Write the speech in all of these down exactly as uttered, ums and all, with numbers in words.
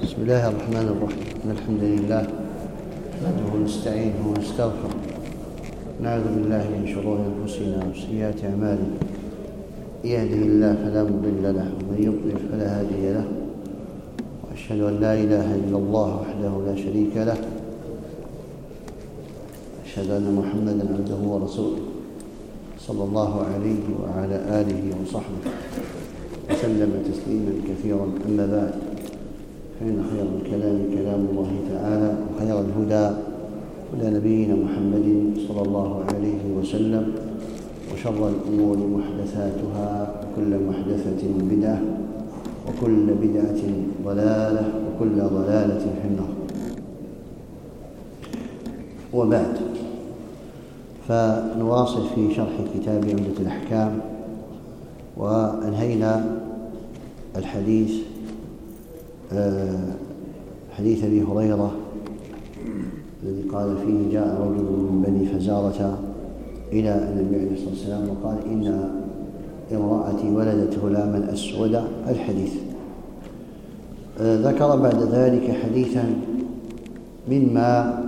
بسم الله الرحمن الرحيم. إن الحمد لله نحمده ونستعينه ونستغفره، نعوذ بالله من شرور أنفسنا وسيئات أعمالنا، يهده الله فلا مضل له ومن يضلل فلا هادي له، وأشهد أن لا إله إلا الله وحده لا شريك له، أشهد أن محمدا عبده ورسوله صلى الله عليه وعلى آله وصحبه وسلم تسليما كثيرا. أما بعد، فإن خير الكلام كلام الله تعالى، وخير الهدى هدى نبينا محمد صلى الله عليه وسلم، وشر الأمور محدثاتها، وكل محدثة بدعة، وكل بدعة ضلالة، وكل ضلالة في النار. وبعد، فنواصل في شرح كتاب عمدة الأحكام، وأنهينا الحديث حديث أبي هريرة الذي قال فيه: جاء رجل من بني فزارة إلى النبي عليه الصلاة والسلام وقال: إن امرأتي ولدت غلاما أسودا. الحديث ذكر بعد ذلك حديثا مما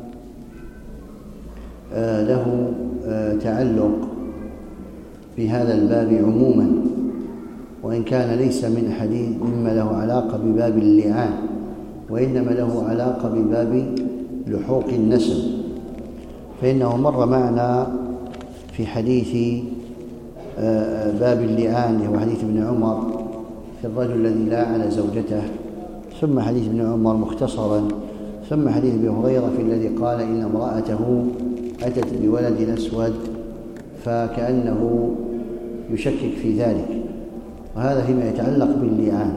له تعلق بهذا الباب عموما، وإن كان ليس من حديث مما له علاقة بباب اللعان، وإنما له علاقة بباب لحوق النسب، فإنه مر معنا في حديث باب اللعان وهو حديث ابن عمر في الرجل الذي لاعن زوجته، ثم حديث ابن عمر مختصرا، ثم حديث ابي هريرة في الذي قال إن امرأته أتت بولد أسود، فكأنه يشكك في ذلك. وهذا فيما يتعلق باللعان.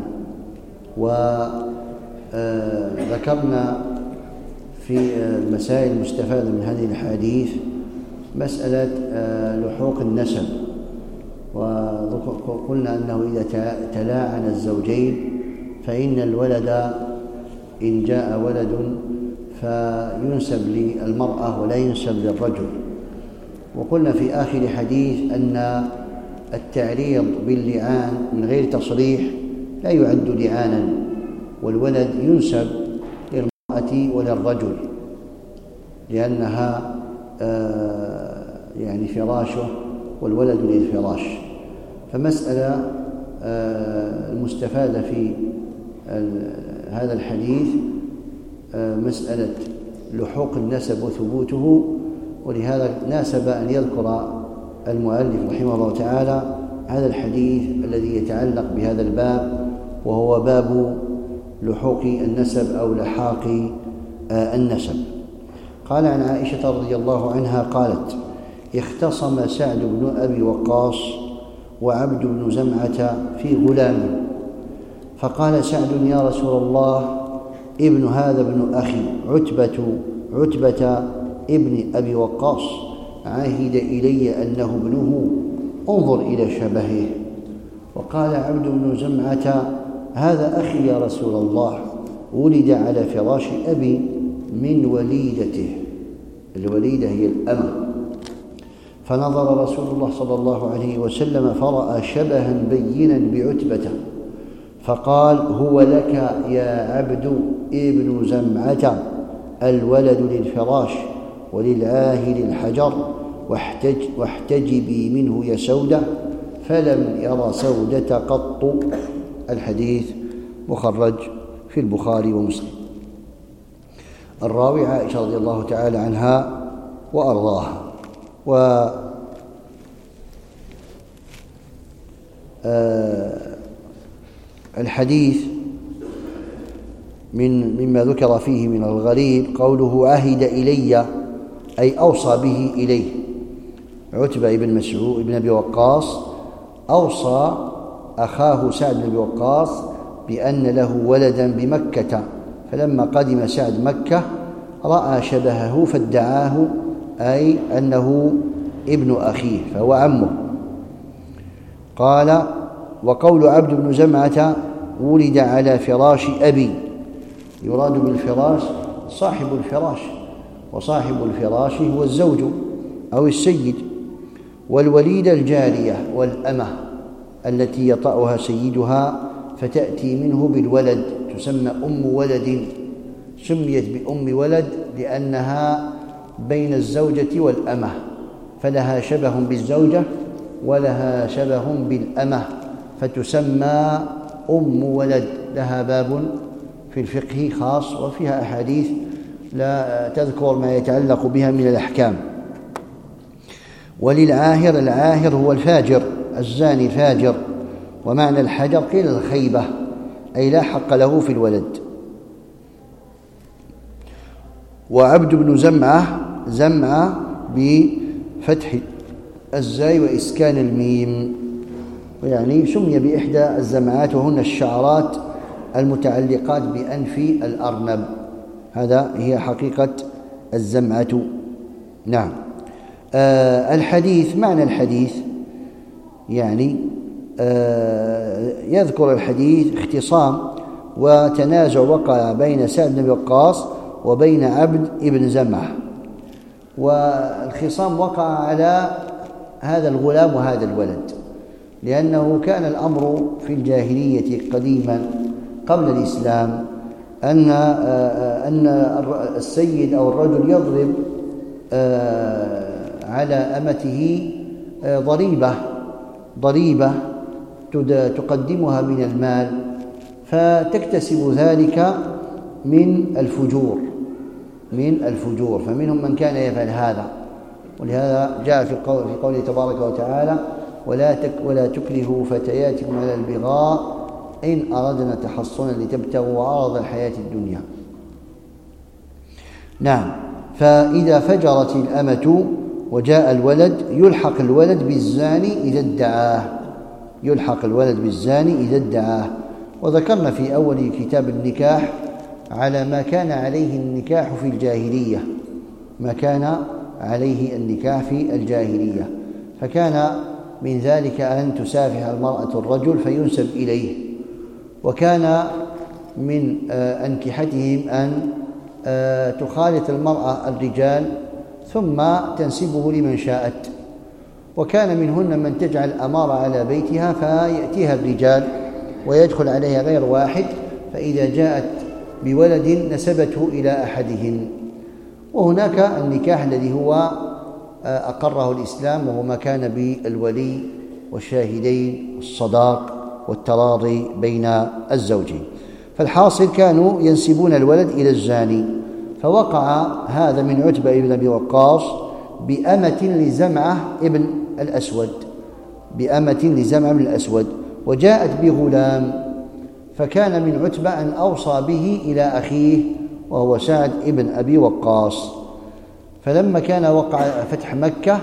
وذكرنا في المسائل المستفادة من هذه الحديث مسألة لحوق النسب، وقلنا أنه إذا تلاعن الزوجين فإن الولد إن جاء ولد فينسب للمرأة ولا ينسب للرجل. وقلنا في آخر حديث أن التعريض باللعان من غير تصريح لا يعد لعانا، والولد ينسب للمرأة وللرجل لأنها يعني فراشه والولد للفراش. فمسألة المستفادة في هذا الحديث مسألة لحوق النسب وثبوته، ولهذا ناسب أن يذكر المؤلف رحمه الله تعالى هذا الحديث الذي يتعلق بهذا الباب، وهو باب لحوق النسب أو لحاق النسب. قال عن عائشة رضي الله عنها قالت: اختصم سعد بن أبي وقاص وعبد بن زمعة في غلام، فقال سعد: يا رسول الله، ابن هذا ابن أخي عتبة عتبة ابن أبي وقاص عهد إلي أنه ابنه، انظر إلى شبهه. وقال عبد بن زمعة: هذا أخي يا رسول الله، ولد على فراش أبي من وليدته. الوليدة هي الأمة. فنظر رسول الله صلى الله عليه وسلم فرأى شبها بينا بعتبة، فقال: هو لك يا عبد ابن زمعة، الولد للفراش وللعاهل الحجر، واحتج واحتجبي منه يا سودة. فلم ير سودة قط. الحديث مخرج في البخاري ومسلم. الراوي عائشة رضي الله تعالى عنها وأرضاها. و الحديث من مما ذكر فيه من الغريب قوله عهد إلي، أي أوصى به إليه. عتبة بن مسعود بن أبي وقاص أوصى أخاه سعد بن أبي وقاص بأن له ولدا بمكة، فلما قدم سعد مكة رأى شبهه فادعاه، أي أنه ابن أخيه فهو عمه. قال: وقول عبد بن زمعة ولد على فراش أبي، يراد بالفراش صاحب الفراش، وصاحب الفراش هو الزوج أو السيد. والوليدة الجارية والأمة التي يطأها سيدها فتأتي منه بالولد، تسمى أم ولد. سميت بأم ولد لأنها بين الزوجة والأمة، فلها شبه بالزوجة ولها شبه بالأمة، فتسمى أم ولد. لها باب في الفقه خاص وفيها أحاديث لا تذكر ما يتعلق بها من الأحكام. وللعاهر، العاهر هو الفاجر، الزاني الفاجر. ومعنى الحجر قيل الخيبة، أي لا حق له في الولد. وعبد بن زمعة، زمعة بفتح الزاي وإسكان الميم، يعني سمي بإحدى الزمعات وهن الشعرات المتعلقات بأنف الأرنب. هذا هي حقيقة الزمعة. نعم. آه الحديث، معنى الحديث يعني آه يذكر الحديث اختصام وتنازع وقع بين سعد بن وقاص وبين عبد بن زمعة، والخصام وقع على هذا الغلام وهذا الولد، لأنه كان الأمر في الجاهلية قديما قبل الإسلام أن أن السيد أو الرجل يضرب على أمته ضريبة ضريبة تقدمها من المال، فتكتسب ذلك من الفجور من الفجور فمنهم من كان يفعل هذا. ولهذا جاء في قوله تبارك وتعالى: ولا تك ولا تكرهوا فتياتكم على البغاء إن أردنا تحصنا لتبتغوا عرض الحياة الدنيا. نعم. فإذا فجرت الأمة وجاء الولد يلحق الولد بالزاني إذا ادعاه يلحق الولد بالزاني إذا ادعاه. وذكرنا في أول كتاب النكاح على ما كان عليه النكاح في الجاهلية ما كان عليه النكاح في الجاهلية فكان من ذلك أن تسافح المرأة الرجل فينسب إليه، وكان من أنكحتهم أن تخالط المرأة الرجال ثم تنسبه لمن شاءت، وكان منهن من تجعل أمارة على بيتها فيأتيها الرجال ويدخل عليها غير واحد، فإذا جاءت بولد نسبته إلى أحدهن. وهناك النكاح الذي هو أقره الإسلام، وهو ما كان بالولي والشاهدين والصداق والتراضي بين الزوجين. فالحاصل كانوا ينسبون الولد إلى الزاني، فوقع هذا من عتبة بن أبي وقاص بأمة لزمعة ابن الأسود بأمة لزمعة بن الأسود وجاءت بغلام، فكان من عتبة أن أوصى به إلى أخيه وهو سعد ابن أبي وقاص. فلما كان وقع فتح مكة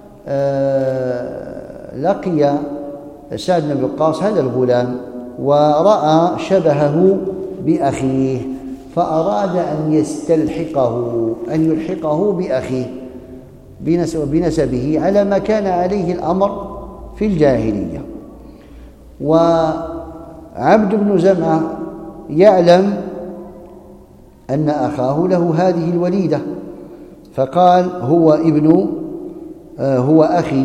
لقي سعد بن أبي وقاص هذا الغلام ورأى شبهه بأخيه، فأراد أن يستلحقه أن يلحقه بأخيه بنسبه على ما كان عليه الأمر في الجاهلية. وعبد بن زمعة يعلم أن أخاه له هذه الوليدة، فقال: هو ابن هو أخي،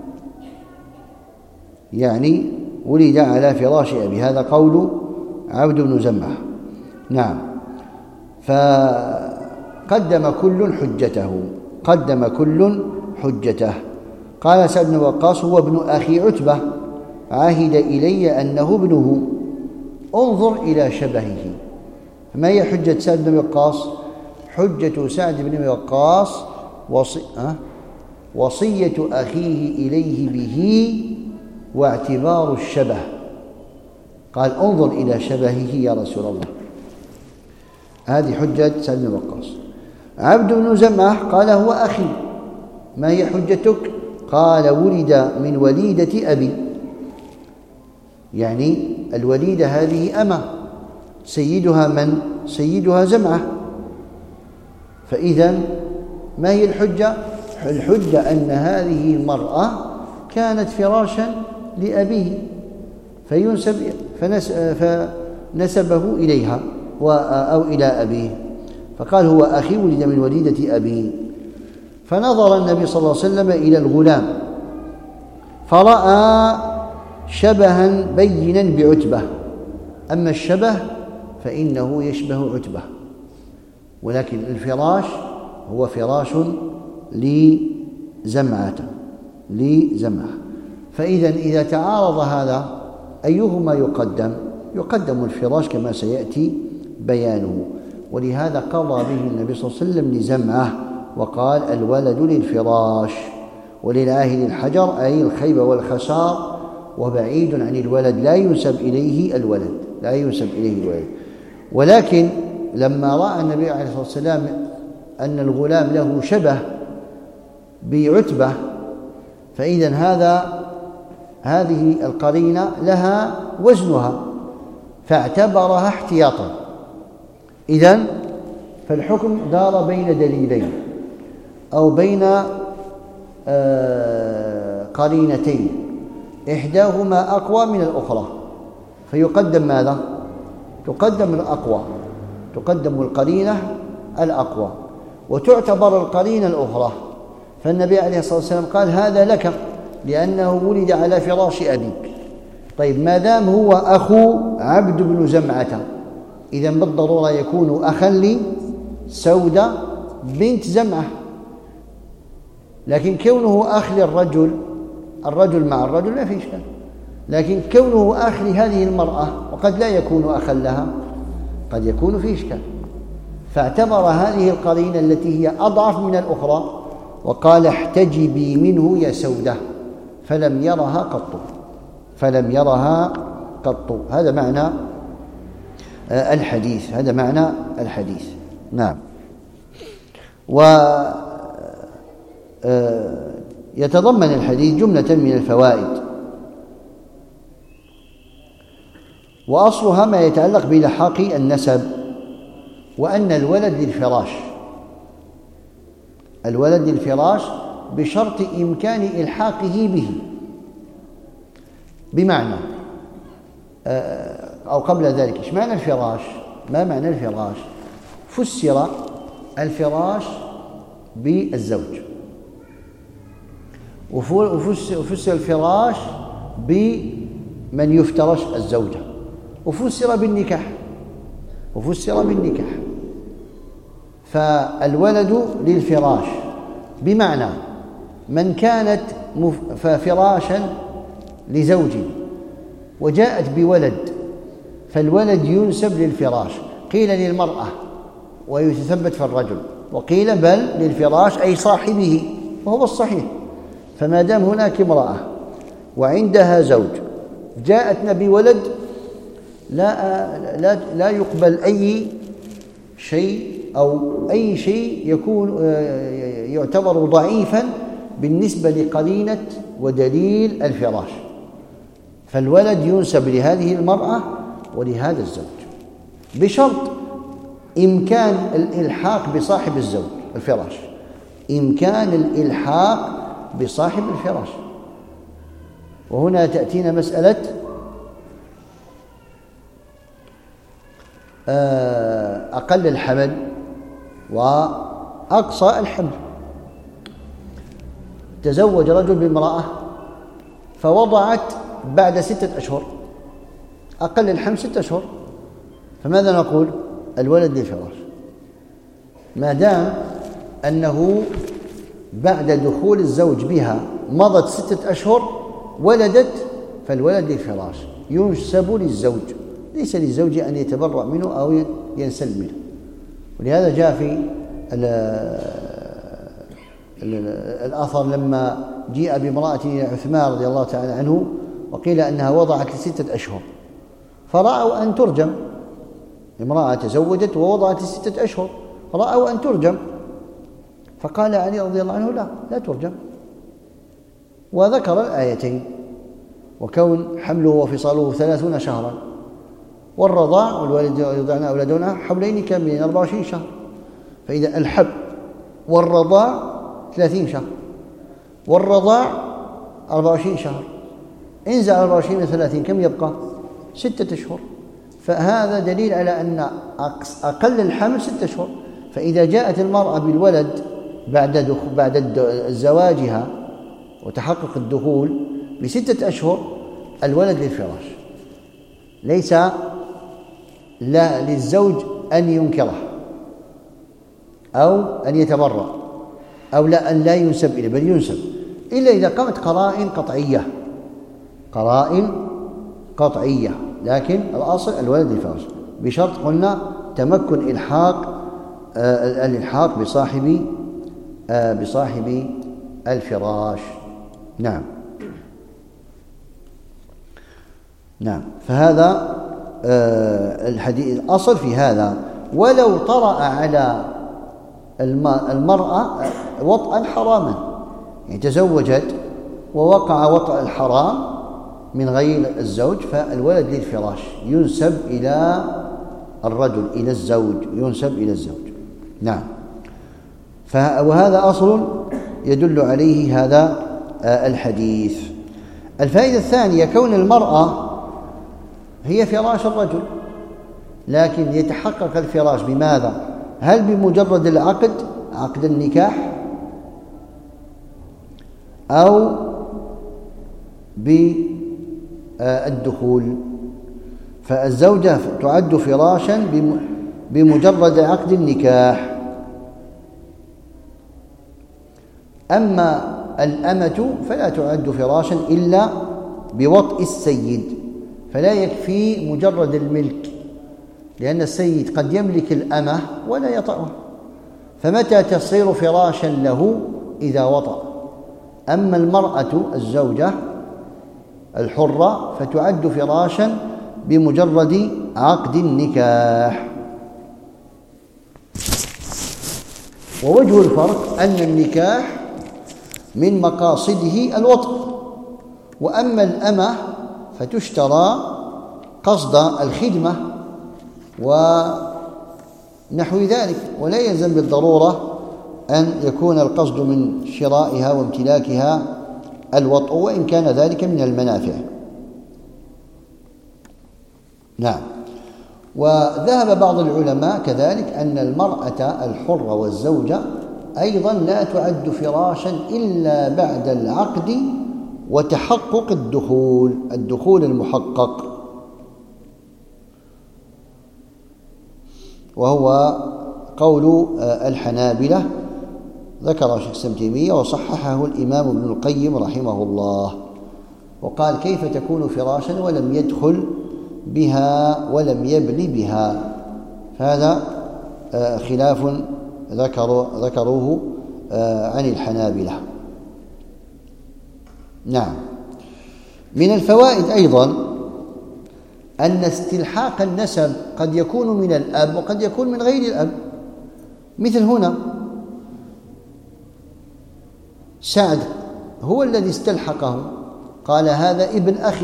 يعني ولد على فراش أبي. هذا قول عبد بن زمعة. نعم. فقدم كل حجته قدم كل حجته قال سعد بن وقاص: هو ابن أخي عتبة، عهد إلي أنه ابنه، انظر إلى شبهه. ما هي حجة سعد بن وقاص؟ حجة سعد بن وقاص وصي... أه؟ وصية أخيه إليه به واعتبار الشبه. قال: انظر إلى شبهه يا رسول الله. هذه حجة سعد بن وقاص. عبد بن زمعة قال: هو أخي. ما هي حجتك؟ قال: ولد من وليدة أبي، يعني الوليدة هذه أمة، سيدها من؟ سيدها زمعة. فإذا ما هي الحجة؟ الحجة أن هذه المرأة كانت فراشا لأبيه فينسب فنسبه إليها أو إلى أبيه، فقال: هو أخي ولد من وليدة أبي. فنظر النبي صلى الله عليه وسلم إلى الغلام فرأى شبها بينا بعتبة، أما الشبه فإنه يشبه عتبة، ولكن الفراش هو فراش لزمعة لزمعة فإذا إذا تعارض هذا أيهما يقدم؟ يقدم الفراش كما سيأتي بيانه. ولهذا قضى به النبي صلى الله عليه وسلم لزمعة وقال: الولد للفراش وللعاهل الحجر، أي الخيبة والخسار، وبعيد عن الولد، لا ينسب إليه الولد لا ينسب إليه الولد. ولكن لما رأى النبي عليه الصلاة والسلام أن الغلام له شبه بعتبة، فإذا هذا هذه القرينة لها وزنها فاعتبرها احتياطا. إذن فالحكم دار بين دليلين أو بين قرينتين إحداهما أقوى من الأخرى، فيقدم ماذا؟ تقدم الأقوى، تقدم القرينة الأقوى وتعتبر القرينة الأخرى. فالنبي عليه الصلاة والسلام قال: هذا لك لأنه ولد على فراش أبيك. طيب ما دام هو أخو عبد بن زمعة، إذن بالضرورة يكون أخا لسودة بنت زمعة. لكن كونه أخ للرجل، الرجل مع الرجل لا في إشكال، لكن كونه أخ لهذه المرأة وقد لا يكون أخا لها قد يكون في إشكال. فاعتبر هذه القرينة التي هي أضعف من الأخرى وقال: احتجبي منه يا سودة، فلم يرها قط فلم يرها قط هذا معنى الحديث هذا معنى الحديث نعم. ويتضمن الحديث جملة من الفوائد، وأصلها ما يتعلق بلحاق النسب، وأن الولد للفراش الولد للفراش بشرط إمكان إلحاقه به. بمعنى أو قبل ذلك، إيش معنى الفراش؟ ما معنى الفراش؟ فسر الفراش بالزوج، وفسر الفراش بمن يفترش الزوجة، وفسر بالنكاح وفسر بالنكاح فالولد للفراش بمعنى من كانت فراشا لزوج وجاءت بولد، فالولد ينسب للفراش. قيل للمرأة ويتثبت في الرجل، وقيل بل للفراش أي صاحبه، وهو الصحيح. فما دام هناك امرأة وعندها زوج جاءتنا بولد، لا لا لا يقبل أي شيء أو أي شيء يكون يعتبر ضعيفا بالنسبة لقرينة ودليل الفراش. فالولد ينسب لهذه المرأة ولهذا الزوج بشرط إمكان الإلحاق بصاحب الزوج الفراش إمكان الإلحاق بصاحب الفراش. وهنا تأتينا مسألة أقل الحمل وأقصى الحمل. تزوج رجل بامرأة فوضعت بعد ستة أشهر، أقل الحمل ستة أشهر، فماذا نقول؟ الولد للفراش ما دام أنه بعد دخول الزوج بها مضت ستة أشهر ولدت، فالولد للفراش ينسب للزوج، ليس للزوج أن يتبرأ منه أو ينسل منه. ولهذا جاء في الأثر لما جيء بامرأة عثمان رضي الله تعالى عنه وقيل أنها وضعت لستة أشهر، فرأوا أن ترجم. امرأة تزوجت ووضعت لستة أشهر، رأوا أن ترجم، فقال علي رضي الله عنه: لا لا ترجم، وذكر الآيتين: وكون حمله وفصاله ثلاثون شهرا، والرضاع والوالد يرضعن أولادهن حولين كاملين أربعة وعشرين شهر. فإذا الحب والرضاع ثلاثين شهر والرضاع أربعة وعشرين شهر، انزع أربعة وعشرين من ثلاثين كم يبقى؟ ستة أشهر. فهذا دليل على أن أقل الحمل ستة أشهر. فإذا جاءت المرأة بالولد بعد بعد زواجها وتحقق الدخول بستة أشهر، الولد للفراش، ليس لا للزوج أن ينكره أو أن يتبرأ أو لا أن لا ينسب إليه، بل ينسب إلا إذا قامت قرائن قطعية، قرائن قطعية. لكن الأصل الولد للفراش، بشرط قلنا تمكن إلحاق آه الإلحاق بصاحب آه بصاحب الفراش. نعم نعم فهذا آه الحديث الأصل في هذا. ولو طرأ على المرأة وطئا حراما، يعني تزوجت ووقع وطأ الحرام من غير الزوج، فالولد للفراش ينسب إلى الرجل، إلى الزوج، ينسب إلى الزوج. نعم وهذا أصل يدل عليه هذا الحديث. الفائدة الثانية كون المرأة هي فراش الرجل، لكن يتحقق الفراش بماذا؟ هل بمجرد العقد، عقد النكاح، أو بالدخول؟ فالزوجة تعد فراشا بمجرد عقد النكاح، أما الأمة فلا تعد فراشا إلا بوطء السيد، فلا يكفي مجرد الملك، لأن السيد قد يملك الأمة ولا يطأها، فمتى تصير فراشا له؟ إذا وطأ. أما المرأة الزوجة الحرة فتعد فراشا بمجرد عقد النكاح. ووجه الفرق أن النكاح من مقاصده الوطء، وأما الأمة فتشترى قصد الخدمة ونحو ذلك، ولا يلزم بالضرورة أن يكون القصد من شرائها وامتلاكها الوطء، وإن كان ذلك من المنافع. نعم. وذهب بعض العلماء كذلك أن المرأة الحرة والزوجة أيضا لا تعد فراشا إلا بعد العقد وتحقق الدخول، الدخول المحقق، وهو قول الحنابلة، ذكر شيخ الإسلام ابن تيمية وصححه الإمام ابن القيم رحمه الله، وقال كيف تكون فراشا ولم يدخل بها ولم يبني بها؟ فهذا خلاف ذكر ذكروه عن الحنابلة. نعم. من الفوائد أيضا أن استلحاق النسب قد يكون من الأب وقد يكون من غير الأب، مثل هنا سعد هو الذي استلحقه، قال هذا ابن أخي،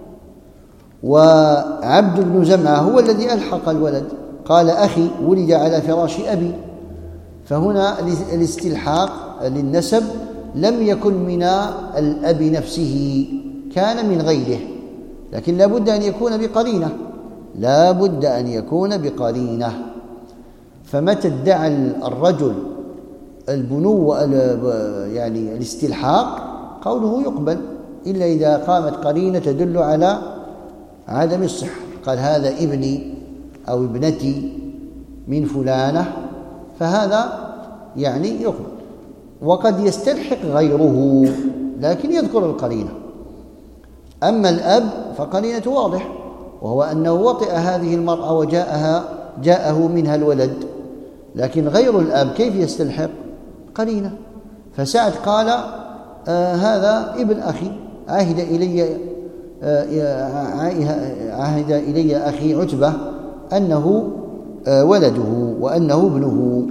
وعبد بن زمعة هو الذي ألحق الولد، قال أخي ولد على فراش أبي. فهنا الاستلحاق للنسب لم يكن من الأب نفسه، كان من غيره، لكن لا بد أن يكون بقرينة، لا بد أن يكون بقرينة. فمتى ادعى الرجل البنوة يعني الاستلحاق قوله يقبل، إلا إذا قامت قرينة تدل على عدم الصحة، قال هذا ابني أو ابنتي من فلانة، فهذا يعني يقبل. وقد يستلحق غيره لكن يذكر القرينة. أما الأب فقرينة واضح، وهو أنه وطئ هذه المرأة وجاءها جاءه منها الولد، لكن غير الأب كيف يستلحق؟ قرينة. فسعد قال آه هذا ابن أخي، عهد إلي آه عهد إلي أخي عتبة أنه آه ولده وأنه ابنه،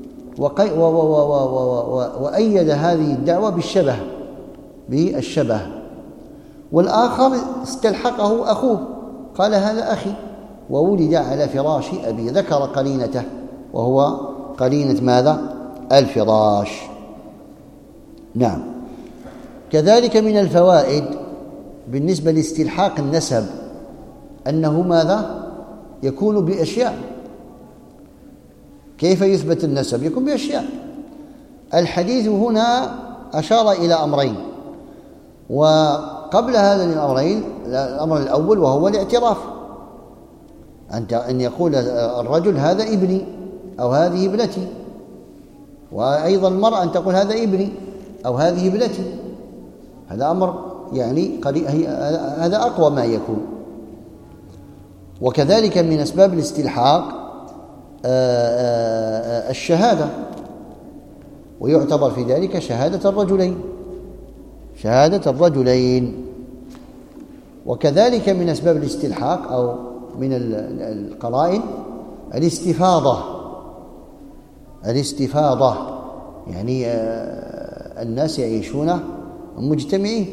وأيد هذه الدعوة بالشبه بالشبه. والآخر استلحقه أخوه، قال هذا أخي وولد على فراش أبي، ذكر قرينته وهو قرينة ماذا؟ الفراش. نعم. كذلك من الفوائد بالنسبة لاستلحاق النسب أنه ماذا؟ يكون بأشياء. كيف يثبت النسب؟ يكون بأشياء. الحديث هنا أشار إلى أمرين، وقبل هذا الأمرين الأمر الأول وهو الاعتراف، أن يقول الرجل هذا ابني أو هذه ابنتي، وأيضا المرأة أن تقول هذا ابني أو هذه ابنتي. هذا أمر يعني هذا أقوى ما يكون. وكذلك من أسباب الاستلحاق الشهادة، ويعتبر في ذلك شهادة الرجلين شهادة الرجلين وكذلك من أسباب الاستلحاق أو من القرائن الاستفاضة الاستفاضة يعني الناس يعيشون مجتمعين،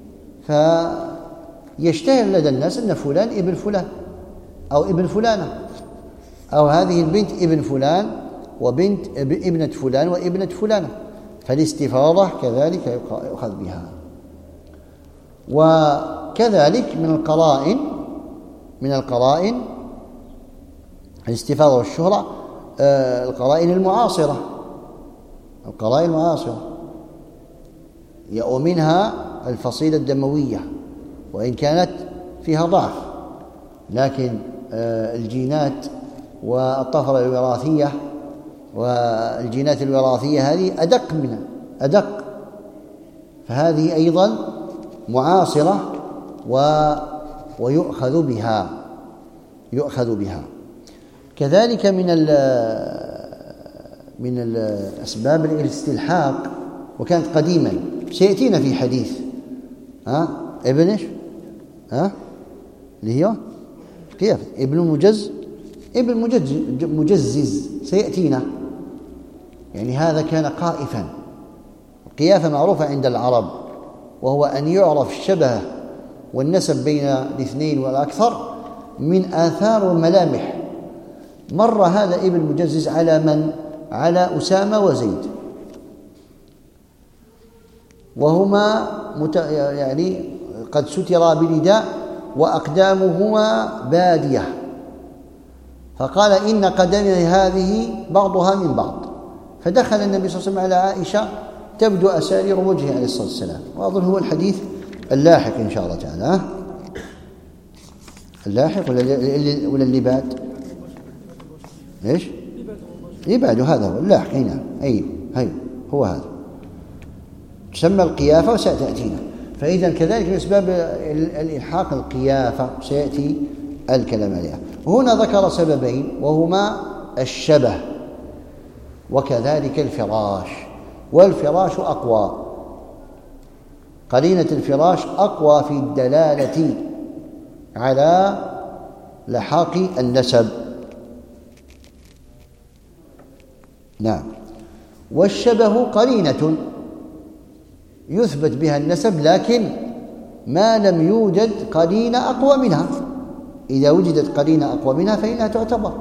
فيشتهر لدى الناس أن فلان ابن فلان أو ابن فلانة، أو هذه البنت ابن فلان وبنت ابنة فلان وابنة فلانة، فالاستفاضة كذلك يؤخذ بها. وكذلك من القرائن من القرائن الاستفاضة والشهرة القرائن المعاصرة القرائن المعاصرة ومنها الفصيلة الدموية، وإن كانت فيها ضعف، لكن الجينات والطفرة الوراثية والجينات الوراثية هذه أدق منها أدق فهذه أيضا معاصرة و ويؤخذ بها يؤخذ بها. كذلك من ال من الأسباب الاستلحاق، وكانت قديما سيأتينا في حديث ها ابن ايش ها اللي هي كيف ابن مجز ابن مجز مجزز سيأتينا، يعني هذا كان قائفا. القيافة معروفة عند العرب، وهو أن يعرف الشبه والنسب بين الاثنين والأكثر من آثار وملامح. مر هذا ابن مجزز على من؟ على أسامة وزيد، وهما مت... يعني قد سترا برداء وأقدامهما بادية، فقال إن قدمي هذه بعضها من بعض، فدخل النبي صلى الله عليه وسلم على عائشة تبدو أسارير وجهه عليه الصلاة والسلام. وأظن هو الحديث اللاحق إن شاء الله تعالى. اللاحق ولا اللي ولا اللي بعد؟ ليش؟ اللي بعده هذا هو اللاحق هنا. أي هي هو هذا تسمى القيافة وستأتينا. فإذا كذلك من أسباب الإلحاق القيافة سيأتي الكلام عليها. هنا ذكر سببين وهما الشبه وكذلك الفراش، والفراش أقوى، قرينة الفراش أقوى في الدلالة على لحاق النسب. نعم. والشبه قرينة يثبت بها النسب، لكن ما لم يوجد قرينة أقوى منها. إذا وجدت قرينة أقوى منها فإنها تعتبر.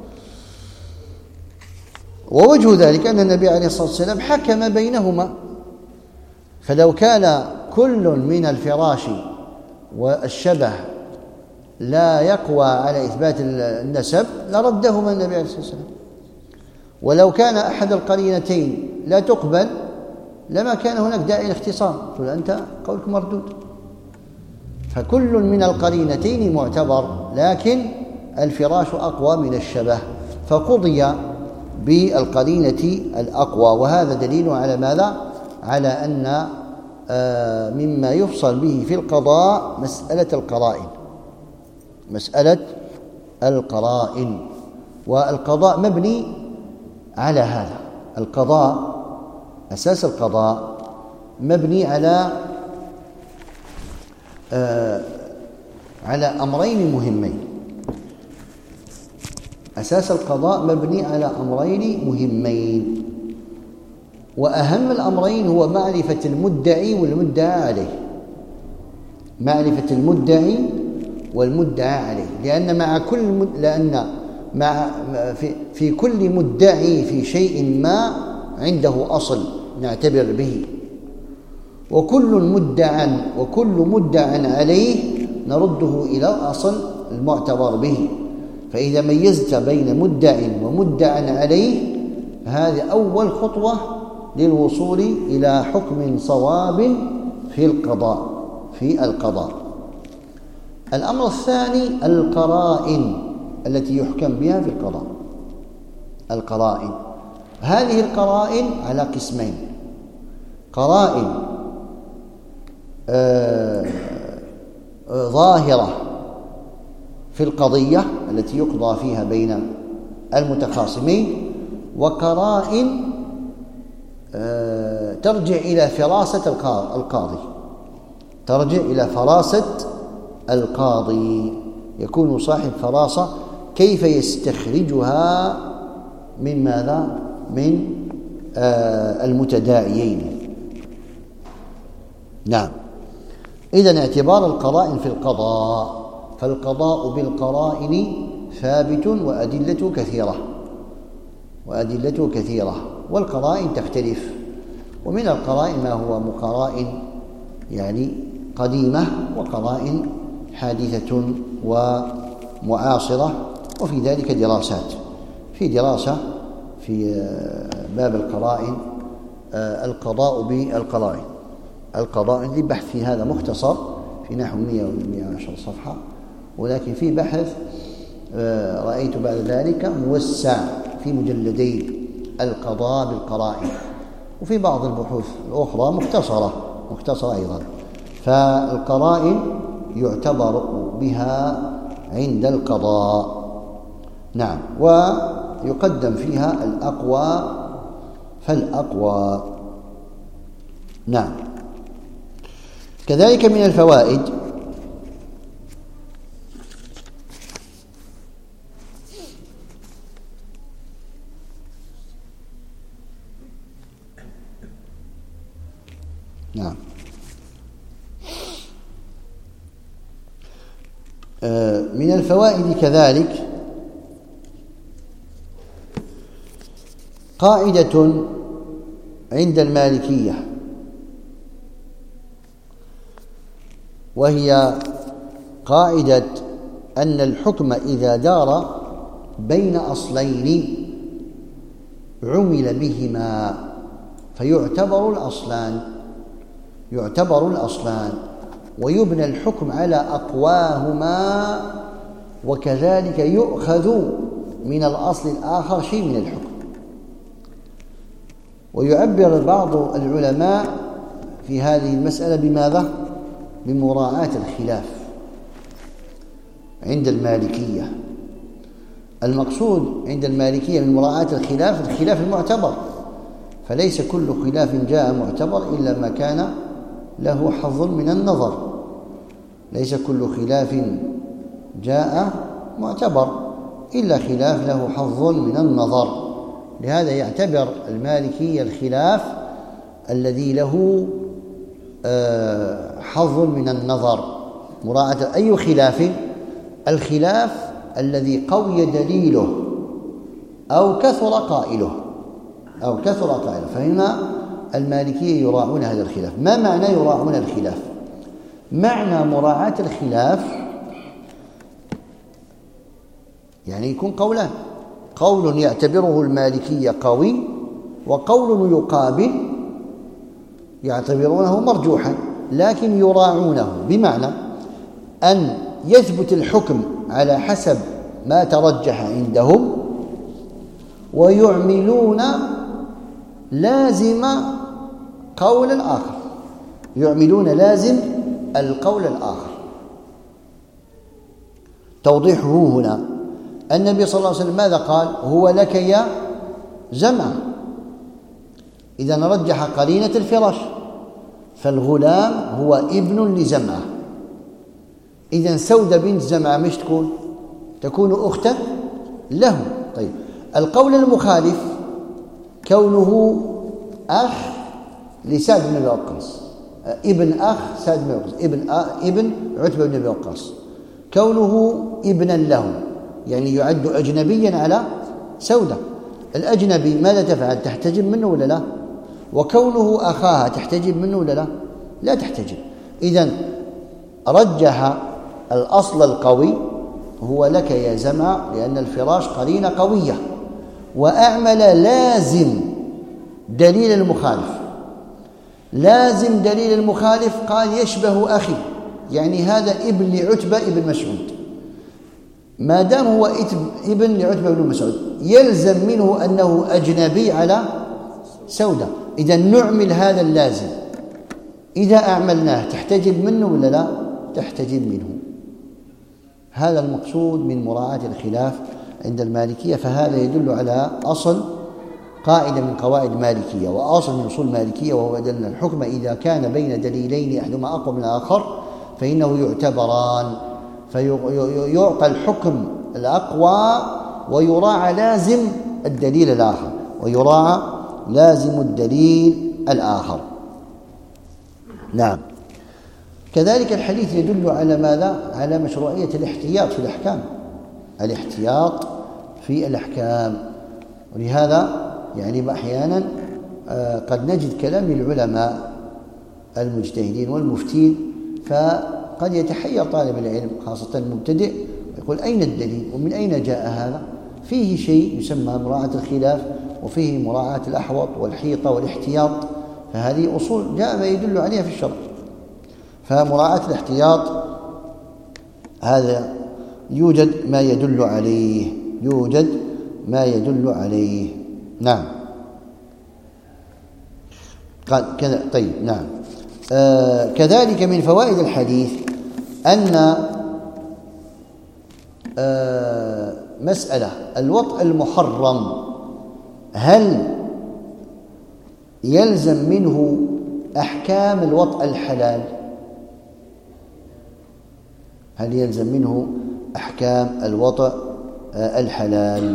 ووجه ذلك أن النبي عليه الصلاة والسلام حكم بينهما، فلو كان كل من الفراش والشبه لا يقوى على إثبات النسب لردهما النبي عليه الصلاة والسلام، ولو كان أحد القرينتين لا تقبل لما كان هناك داعي لاختصام، تقول أنت قولك مردود. فكل من القرينتين معتبر، لكن الفراش أقوى من الشبه، فقضي بالقرينة الأقوى. وهذا دليل على ماذا؟ على أن مما يفصل به في القضاء مسألة القرائن مسألة القرائن والقضاء مبني على هذا. القضاء أساس القضاء مبني على آه على أمرين مهمين. أساس القضاء مبني على أمرين مهمين، وأهم الأمرين هو معرفة المدعي والمدعى عليه. معرفة المدعي والمدعى عليه، لأن مع كل مد... لأن مع في... في كل مدعي في شيء ما عنده أصل نعتبر به، وكل مدعى وكل مدعى عليه نرده إلى الأصل المعتبر به. فإذا ميزت بين مدع ومدعى عليه هذه أول خطوة للوصول إلى حكم صواب في القضاء في القضاء. الأمر الثاني القرائن التي يحكم بها في القضاء. القرائن، هذه القرائن على قسمين: قرائن آه ظاهرة في القضية التي يقضى فيها بين المتخاصمين، وقرائن آه ترجع إلى فراسة القاضي ترجع إلى فراسة القاضي يكون صاحب فراسة كيف يستخرجها من ماذا؟ من آه المتداعيين. نعم. إذن اعتبار القرائن في القضاء، فالقضاء بالقرائن ثابت وأدلته كثيرة وأدلته كثيرة والقرائن تختلف، ومن القرائن ما هو قرائن يعني قديمة وقرائن حادثة ومعاصرة، وفي ذلك دراسات. في دراسة في باب القرائن القضاء بالقرائن القضاء دي بحث في هذا مختصر في نحو مئة و مئة وعشرة صفحة، ولكن في بحث رأيت بعد ذلك موسع في مجلدين القضاء بالقرائن، وفي بعض البحوث الأخرى مختصرة مختصرة أيضا. فالقرائن يعتبر بها عند القضاء. نعم. ويقدم فيها الأقوى فالأقوى. نعم. كذلك من الفوائد نعم من الفوائد كذلك قاعدة عند المالكية، وهي قاعدة أن الحكم إذا دار بين أصلين عمل بهما فيعتبر الأصلان يعتبر الأصلان ويبنى الحكم على أقواهما، وكذلك يؤخذ من الأصل الآخر شيء من الحكم. ويعبر بعض العلماء في هذه المسألة بماذا؟ بمراعاة الخلاف عند المالكية. المقصود عند المالكية من مراعاة الخلاف الخلاف المعتبر، فليس كل خلاف جاء معتبر إلا ما كان له حظ من النظر، ليس كل خلاف جاء معتبر إلا خلاف له حظ من النظر. لهذا يعتبر المالكي الخلاف الذي له حظ من النظر مراعاة. أي خلاف؟ الخلاف الذي قوي دليله أو كثر قائله أو كثر قائله فهنا المالكية يراعون هذا الخلاف. ما معنى يراعون الخلاف؟ معنى مراعاة الخلاف يعني يكون قولان: قول يعتبره المالكية قوي، وقول يقابل يعتبرونه مرجوحا لكن يراعونه، بمعنى أن يثبت الحكم على حسب ما ترجح عندهم ويعملون لازم قول الآخر يعملون لازم القول الآخر. توضيحه هنا النبي صلى الله عليه وسلم ماذا قال؟ هو لك يا زمع. إذا رجح قرينة الفراش، فالغلام هو ابن لزمعة. إذا سودة بنت زمعة مش تكون؟ تكون أختا له. طيب القول المخالف كونه أخ لسعد بن أبي وقاص، ابن أخ سعد بن أبي وقاص، ابن ابن عتبة بن أبي وقاص، كونه ابنا له يعني يعد أجنبيا على سودة. الأجنبي ماذا تفعل؟ تحتجب منه ولا لا؟ وكونه أخاها تحتجب منه ولا لا؟ لا تحتجب. إذن رجح الأصل القوي هو لك يا زمع لأن الفراش قرينة قوية، وأعمل لازم دليل المخالف. لازم دليل المخالف قال يشبه أخي، يعني هذا ابن لعتبة ابن مسعود. ما دام هو ابن لعتبة بن مسعود يلزم منه أنه أجنبي على سودة. إذا نعمل هذا اللازم، إذا أعملناه تحتجب منه ولا لا؟ تحتجب منه. هذا المقصود من مراعاة الخلاف عند المالكية. فهذا يدل على أصل قاعدة من قواعد مالكية وأصل من أصول مالكية، وهو أن الحكم إذا كان بين دليلين أحدهما أقوى من الآخر فإنه يعتبران، فيعطى الحكم الأقوى ويراعى لازم الدليل الآخر ويراعى لازم الدليل الآخر. نعم. كذلك الحديث يدل على ماذا؟ على مشروعية الاحتياط في الأحكام، الاحتياط في الأحكام. ولهذا يعني أحيانا قد نجد كلام العلماء المجتهدين والمفتين، فقد يتحير طالب العلم خاصة المبتدئ ويقول أين الدليل ومن أين جاء هذا؟ فيه شيء يسمى مراعاة الخلاف، وفيه مراعاة الأحوط والحيطة والاحتياط، فهذه أصول جاء ما يدل عليها في الشرع. فمراعاة الاحتياط هذا يوجد ما يدل عليه، يوجد ما يدل عليه. نعم. قال كذا. طيب. نعم. آه كذلك من فوائد الحديث أن آه مسألة الوطء المحرم هل يلزم منه أحكام الوطء الحلال؟ هل يلزم منه أحكام الوطء الحلال؟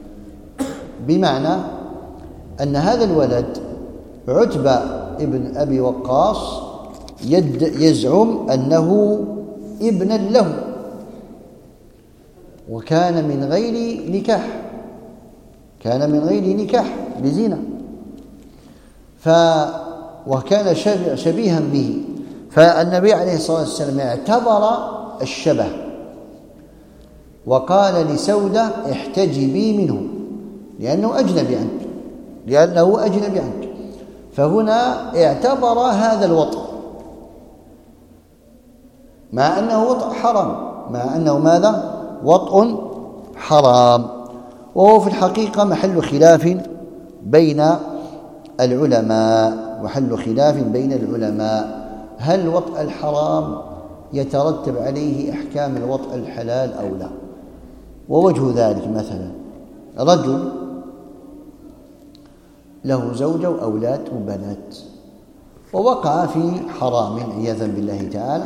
بمعنى أن هذا الولد عتبة ابن أبي وقاص يزعم أنه ابنا له، وكان من غير نكاح، كان من غير نكاح بزنا، ف وكان شبيها به، فالنبي عليه الصلاة والسلام اعتبر الشبه وقال لسودة احتجبي منه لأنه أجنبي عنك، لأنه أجنبي عنك. فهنا اعتبر هذا الوطء مع أنه وطء حرام، مع أنه ماذا؟ وطء حرام. وهو في الحقيقة محل خلاف بين العلماء، محل خلاف بين العلماء، هل وطء الحرام يترتب عليه أحكام الوطء الحلال أو لا؟ ووجه ذلك مثلا رجل له زوجة وأولاد وبنات ووقع في حرام عياذا بالله تعالى،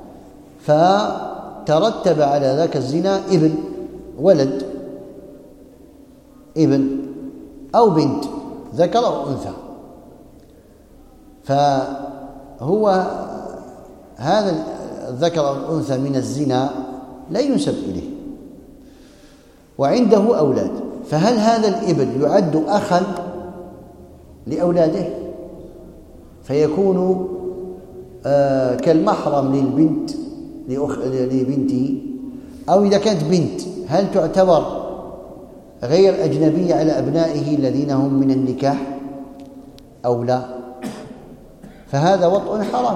فترتب على ذاك الزنا ابن، ولد، ابن أو بنت، ذكر أو أنثى. فهو هذا الذكر أو الأنثى من الزنا لا ينسب إليه وعنده أولاد، فهل هذا الابن يعد أخا لأولاده فيكون آه كالمحرم للبنت لأخ... لبنته؟ أو إذا كانت بنت هل تعتبر غير أجنبية على أبنائه الذين هم من النكاح أو لا؟ فهذا وطء حرام.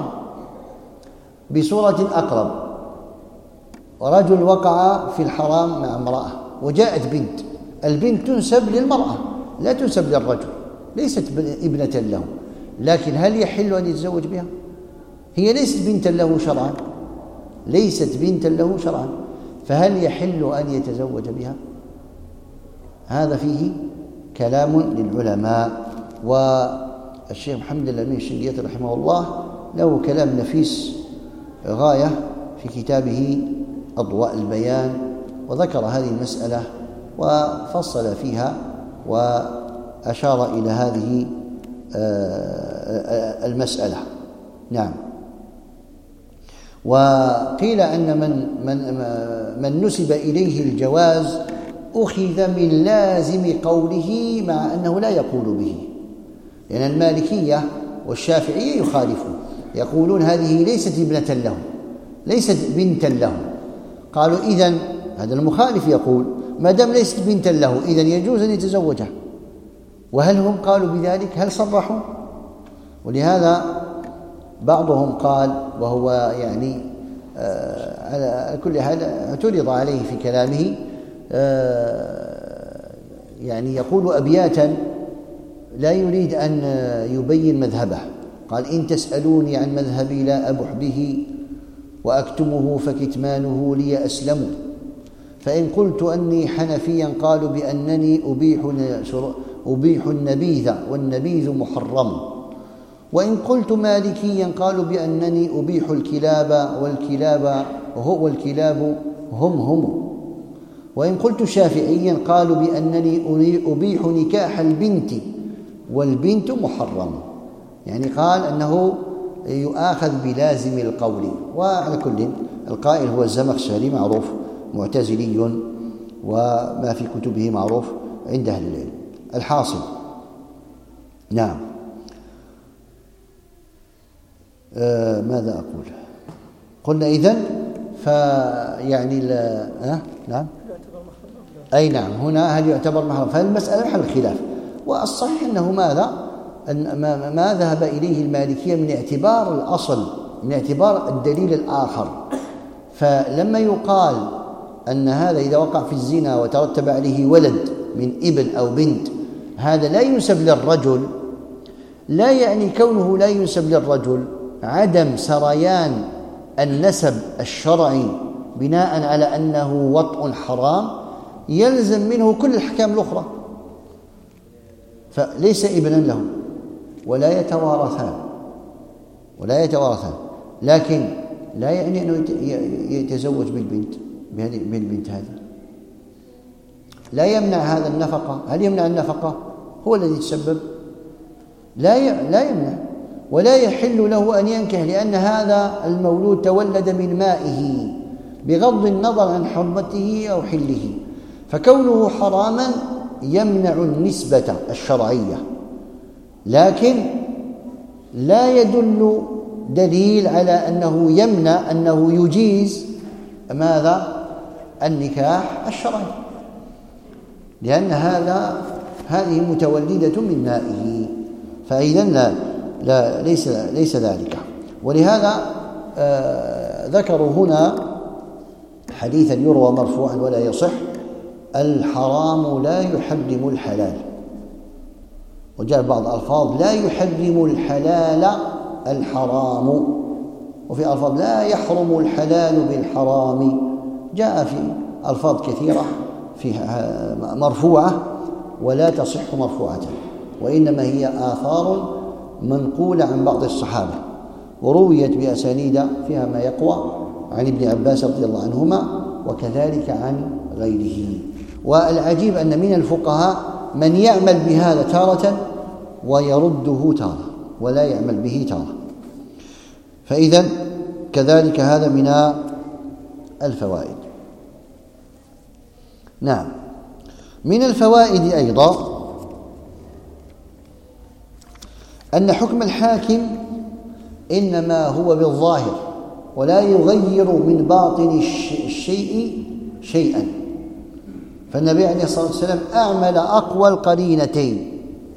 بصورة أقرب، رجل وقع في الحرام مع امرأة وجاءت بنت، البنت تنسب للمرأة لا تنسب للرجل، ليست ابنة له، لكن هل يحل أن يتزوج بها؟ هي ليست بنتا له شرعا، ليست بنتا له شرعا، فهل يحل أن يتزوج بها؟ هذا فيه كلام للعلماء. والشيخ محمد الأمين الشنقيطي رحمه الله له كلام نفيس غاية في كتابه أضواء البيان، وذكر هذه المسألة وفصل فيها وأشار إلى هذه المسألة. نعم. وقيل أن من, من, من نسب إليه الجواز أخذ من لازم قوله مع أنه لا يقول به، لأن المالكية والشافعية يخالفون، يقولون هذه ليست ابنة له، ليست بنتا له. قالوا إذن هذا المخالف يقول ما دام ليست بنتا له إذن يجوز أن يتزوجها. وهل هم قالوا بذلك؟ هل صرحوا؟ ولهذا بعضهم قال، وهو يعني على كل حال اعترض عليه في كلامه، يعني يقول أبياتا لا يريد أن يبين مذهبه. قال: إن تسألوني عن مذهبي لا أبح به، وأكتمه فكتمانه لي أسلم. فإن قلت أني حنفيا قالوا بأنني أبيح أبيح النبيذ والنبيذ محرم. وإن قلت مالكيا قالوا بأنني أبيح الكلاب والكلاب هو والكلاب هم هم. وإن قلت شافعيا قالوا بأنني أبيح نكاح البنت والبنت محرم. يعني قال أنه يؤاخذ بلازم القول. وعلى كل القائل هو الزمخشري معروف معتزلي، وما في كتبه معروف عند أهل العلم. الحاصل نعم آه ماذا أقول؟ قلنا إذن فيعني آه نعم أي نعم هنا هل يعتبر محرم؟ فالمسألة محل الخلاف. والصحيح أنه ماذا أن ما, ما ذهب إليه المالكية من اعتبار الأصل، من اعتبار الدليل الآخر. فلما يقال أن هذا إذا وقع في الزنا وترتب عليه ولد من ابن أو بنت هذا لا ينسب للرجل، لا يعني كونه لا ينسب للرجل عدم سريان النسب الشرعي بناء على أنه وطء حرام يلزم منه كل الأحكام الأخرى. فليس ابنا له ولا يتوارثان ولا يتوارثان لكن لا يعني أنه يتزوج بالبنت بالبنت هذه، لا يمنع هذا النفقة. هل يمنع النفقة؟ هو الذي تسبب، لا لا يمنع. ولا يحل له أن ينكح لأن هذا المولود تولد من مائه بغض النظر عن حرمته أو حله. فكونه حراما يمنع النسبة الشرعية، لكن لا يدل دليل على أنه يمنع أنه يجيز ماذا؟ النكاح الشرعي، لأن هذا هذه متولدة من مائه. فإذا لا, لا ليس ليس ذلك. ولهذا آه ذكروا هنا حديثا يروى مرفوعا ولا يصح: الحرام لا يحرم الحلال. وجاء بعض الألفاظ: لا يحرم الحلال الحرام. وفي ألفاظ: لا يحرم الحلال بالحرام. جاء في ألفاظ كثيرة فيها مرفوعة ولا تصح مرفوعة، وإنما هي آثار منقولة عن بعض الصحابة ورويت بأسانيد فيها ما يقوى عن ابن عباس رضي الله عنهما وكذلك عن غيره. والعجيب أن من الفقهاء من يعمل بهذا تارة ويرده تارة ولا يعمل به تارة. فإذا كذلك هذا من الفوائد. نعم من الفوائد أيضا أن حكم الحاكم إنما هو بالظاهر ولا يغير من باطن الشيء شيئا. فالنبي عليه الصلاة والسلام أعمل أقوى القرينتين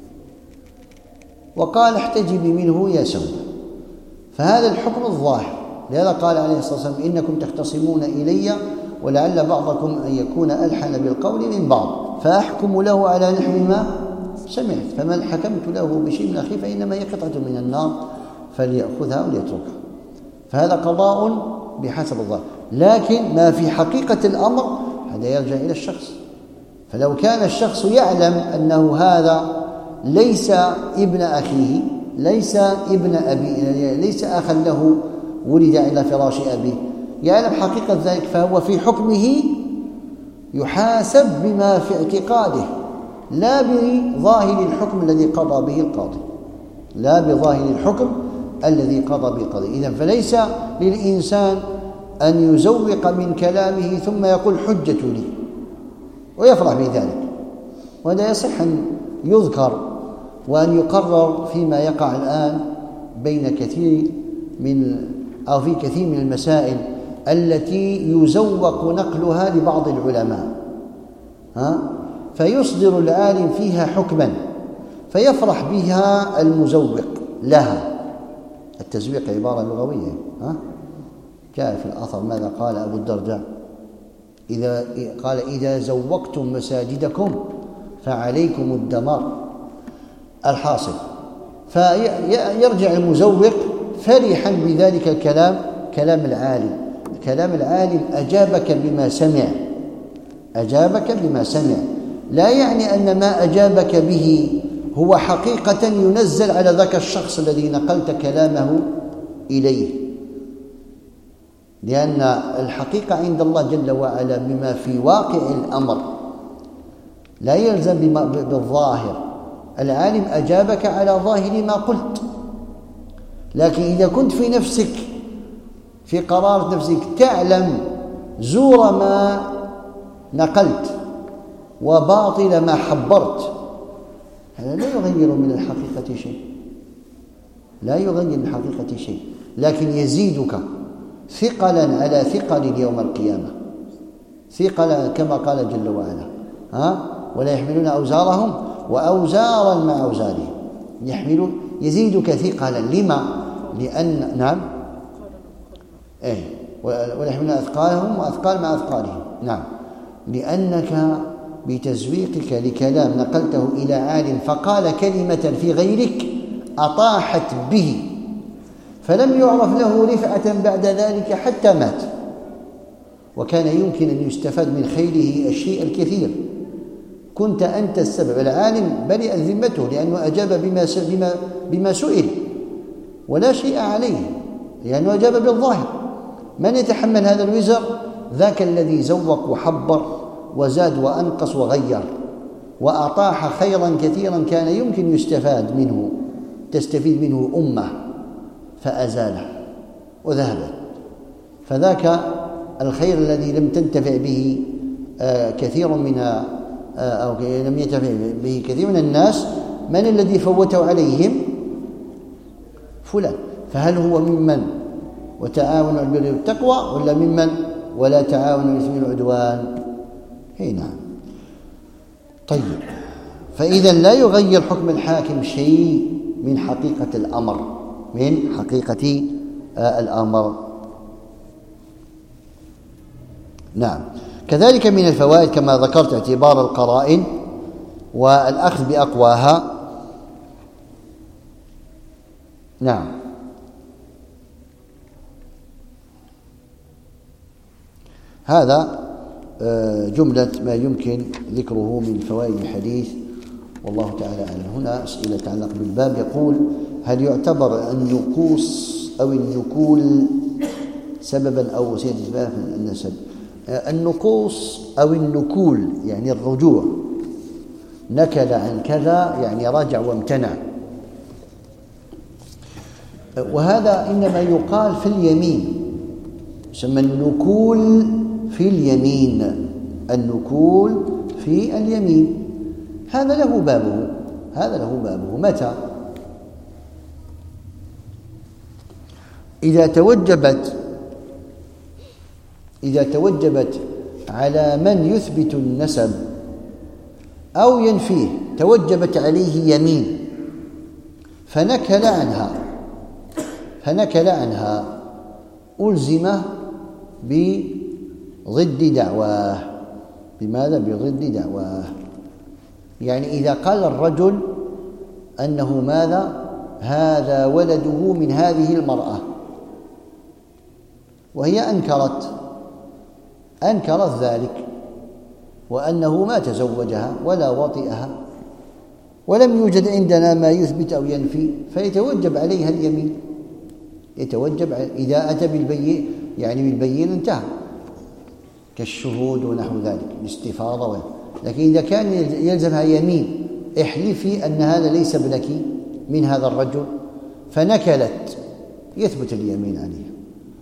وقال: احتجبي منه يا سودة. فهذا الحكم الظاهر. لهذا قال عليه الصلاة والسلام: إنكم تختصمون إلي ولعل بعضكم أن يكون ألحن بالقول من بعض فأحكم له على نحو ما سمعت، فمن حكمت له بشيء من أخيه فإنما هي قطعة من النار فليأخذها وليتركها. فهذا قضاء بحسب الظاهر، لكن ما في حقيقة الأمر هذا يرجع إلى الشخص. فلو كان الشخص يعلم أنه هذا ليس ابن أخيه، ليس ابن أبي، ليس أخا له ولد إلى فراش أبيه، يعلم حقيقة ذلك، فهو في حكمه يحاسب بما في اعتقاده لا بظاهر الحكم الذي قضى به القاضي، لا بظاهر الحكم الذي قضى به القاضي. إذن فليس للإنسان أن يزوق من كلامه ثم يقول حجة لي ويفرح بذلك، وهذا يصح أن يذكر وأن يقرر فيما يقع الآن بين كثير من أو في كثير من المسائل التي يزوق نقلها لبعض العلماء، ها؟ فيصدر العالم فيها حكما فيفرح بها المزوق لها. التزويق عبارة لغوية، ها؟ جاء في الأثر ماذا قال أبو الدرداء؟ إذا قال إذا زوقتم مساجدكم فعليكم الدمار. الحاصل، فيرجع المزوق فرحا بذلك الكلام، كلام العالم. كلام العالم أجابك بما سمع، أجابك بما سمع، لا يعني أن ما أجابك به هو حقيقة ينزل على ذاك الشخص الذي نقلت كلامه إليه، لأن الحقيقة عند الله جل وعلا بما في واقع الأمر، لا يلزم بالظاهر. العالم أجابك على ظاهر ما قلت، لكن إذا كنت في نفسك في قرارة نفسك تعلم زور ما نقلت وباطل ما حبرت، هذا لا يغير من الحقيقة شيء، لا يغير من الحقيقة شيء، لكن يزيدك ثقلا على ثقل يوم القيامة، ثقلا كما قال جل وعلا: ها ولا يحملون أوزارهم وأوزارا مع أوزارهم. يحملون يزيدك ثقلا. لما؟ لأن نعم إيه ولا يحملون أثقالهم وأثقال مع أثقالهم. نعم، لأنك بتزويقك لكلام نقلته إلى عالم فقال كلمة في غيرك أطاحت به، فلم يعرف له رفعة بعد ذلك حتى مات، وكان يمكن أن يستفاد من خيره الشيء الكثير. كنت أنت السبب. العالم برئت ذمته لأنه أجاب بما بما بما سئل ولا شيء عليه، لأنه أجاب بالظاهر. من يتحمل هذا الوزر؟ ذاك الذي زوق وحبر وزاد وأنقص وغير وأطاح خيرا كثيرا كان يمكن يستفاد منه، تستفيد منه أمة، فأزاله وذهبت. فذاك الخير الذي لم تنتفع به كثير من أو لم ينتفع به كثير من الناس، من الذي فوته عليهم؟ فلان. فهل هو ممن وتعاونوا على البر والتقوى، ولا ممن ولا تعاونوا على الإثم والعدوان؟ اي نعم. طيب، فإذا لا يغير حكم الحاكم شيء من حقيقة الأمر، من حقيقة الأمر. نعم. كذلك من الفوائد كما ذكرت اعتبار القرائن والأخذ بأقواها. نعم. هذا جملة ما يمكن ذكره من فوائد الحديث، والله تعالى أعلم. هنا أسئلة تتعلق بالباب. يقول: هل يعتبر النقوص أو النكول سببا أو وسيلة إثبات النسب؟ النقوص أو النكول يعني الرجوع، نكل عن كذا يعني رجع وامتنع، وهذا إنما يقال في اليمين، يسمى النكول في اليمين، النكول في اليمين. هذا له بابه، هذا له بابه. متى؟ إذا توجبت إذا توجبت على من يثبت النسب أو ينفيه، توجبت عليه يمين فنكل عنها فنكل عنها ألزمه بضد دعواه. بماذا؟ بضد دعواه. يعني إذا قال الرجل أنه ماذا؟ هذا ولده من هذه المرأة، وهي أنكرت أنكرت ذلك، وأنه ما تزوجها ولا وطئها، ولم يوجد عندنا ما يثبت أو ينفي، فيتوجب عليها اليمين. يتوجب إذا أتى بالبين، يعني بالبين انتهى، كالشهود ونحو ذلك، الاستفاضة. لكن إذا كان يلزمها يمين: احلفي أن هذا ليس ابنك من هذا الرجل، فنكلت، يثبت اليمين عليها،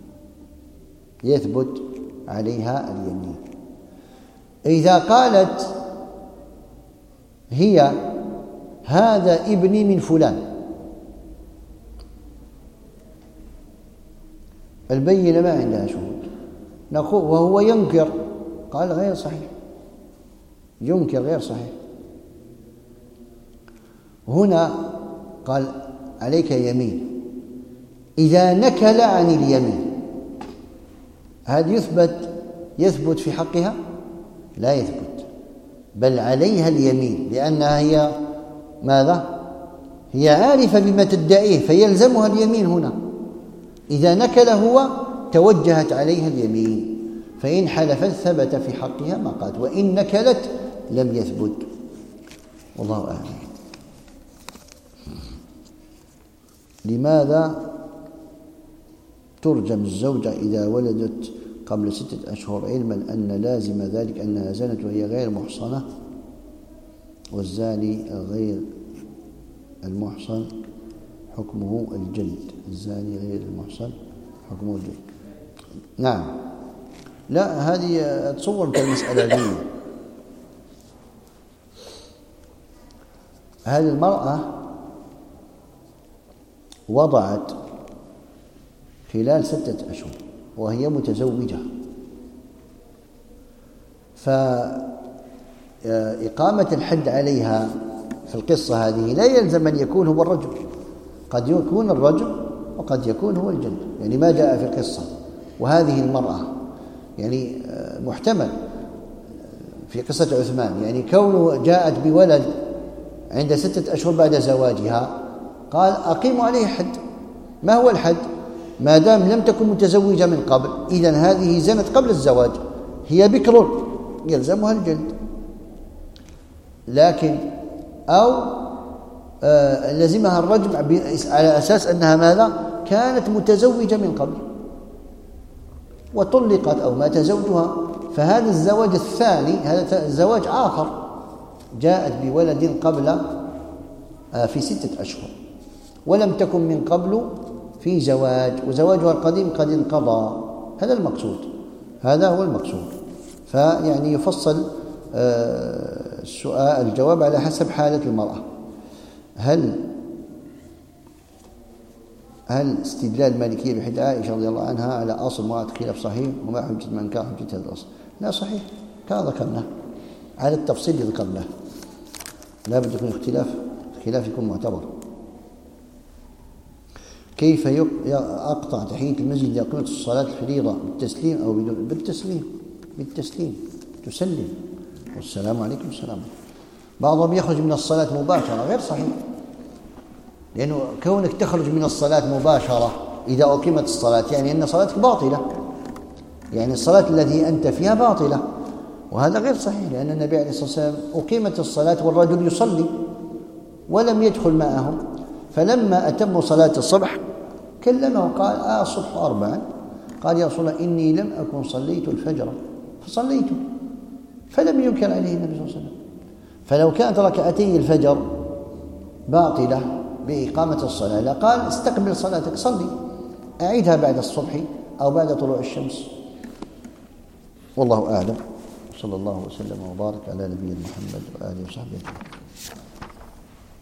يثبت عليها اليمين. إذا قالت هي هذا ابني من فلان، البينة ما عندها شهود، نقول وهو ينكر، قال غير صحيح، ينكر غير صحيح. هنا قال عليك يمين. إذا نكل عن اليمين هل يثبت يثبت في حقها؟ لا يثبت، بل عليها اليمين، لأنها هي ماذا؟ هي عارفة بما تدعيه، فيلزمها اليمين هنا. إذا نكل هو توجهت عليها اليمين، فإن حلفت ثبت في حقها ما قالت، وإن نكلت لم يثبت. والله أعلم. لماذا ترجم الزوجة إذا ولدت قبل ستة أشهر، علما أن لازم ذلك أنها زنت وهي غير محصنة، والزاني غير المحصن حكمه الجلد؟ الزاني غير المحصن حكمه الجلد. نعم. لا، هذه تصور كالمسألة دي. هذه المرأة وضعت خلال ستة أشهر وهي متزوجة، فإقامة الحد عليها في القصة هذه لا يلزم أن يكون هو الرجل، قد يكون الرجل وقد يكون هو الجلد، يعني ما جاء في القصة. وهذه المرأة يعني محتمل في قصة عثمان، يعني كونه جاءت بولد عند ستة أشهر بعد زواجها قال أقيموا عليه حد. ما هو الحد؟ ما دام لم تكن متزوجة من قبل، إذن هذه زنت قبل الزواج، هي بكر يلزمها الجلد. لكن أو آه لزمها الرجم على أساس أنها ماذا؟ كانت متزوجة من قبل وطلقت أو مات زوجها، فهذا الزواج الثاني هذا الزواج آخر، جاءت بولد قبل آه في ستة أشهر ولم تكن من قبل في زواج، وزواجها القديم قد انقضى. هذا المقصود، هذا هو المقصود. فيعني يفصل آه السؤال الجواب على حسب حالة المرأة. هل هل استدلال المالكية بحديث عائشة رضي الله عنها على أصل معاد خلاف صحيح، وما حجة من كان حجة هذا الأصل؟ لا، صحيح، كما ذكرناه على التفصيل اللي ذكرناه. لا بد يكون اختلاف، الخلاف يكون معتبر. كيف أقطع تحية المسجد إذا قمت الصلاة الفريضة بالتسليم أو بدون؟ بالتسليم، بالتسليم تسلم والسلام عليكم السلام. بعضهم يخرج من الصلاة مباشرة، غير صحيح، لأنه كونك تخرج من الصلاة مباشرة إذا أقيمت الصلاة يعني أن صلاتك باطلة، يعني الصلاة التي أنت فيها باطلة، وهذا غير صحيح، لأن النبي عليه الصلاة والسلام أقيمت الصلاة والرجل يصلي ولم يدخل معهم، فلما أتموا صلاة الصبح كلمه وقال آه الصبح أربعا، قال يا رسول الله إني لم أكن صليت الفجر فصليته، فلم ينكر عليه النبي صلى الله عليه وسلم. فلو كانت ركعتي الفجر باطلة بإقامة الصلاة لقال استقبل صلاتك، صلي، أعيدها بعد الصبح أو بعد طلوع الشمس. والله أعلم. صلى الله وسلم وبارك على نبينا محمد وآله وصحبه.